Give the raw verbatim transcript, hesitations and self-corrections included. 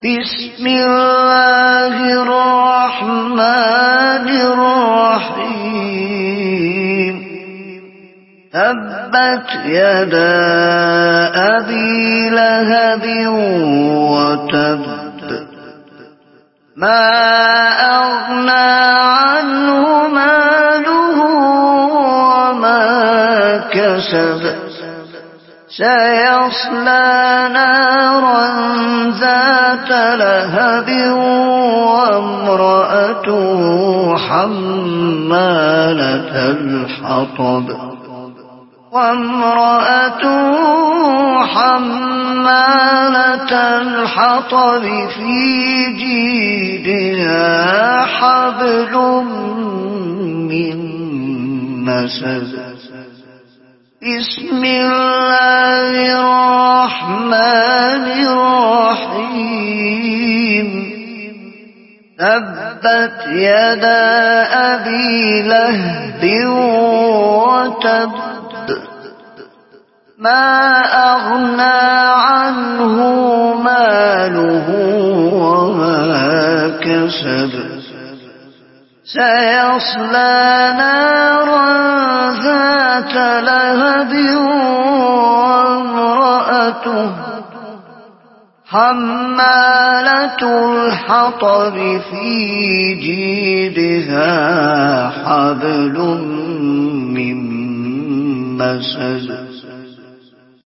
بسم الله الرحمن الرحيم تبت يدا أبي لهب وتب ما أغنى عنه ماله وما كسب سيصلى نارا ذات لهب وامرأته حمالة الحطب وامرأته حمالة الحطب في جيدها حبل من مسد بسم الله الرحمن الرحيم تبت يدا أبي لهب وتب ما أغنى عنه ماله وما كسب سيصلى نارا ذات لهب وامرأته حمالة الحطب في جيدها حبل من مسد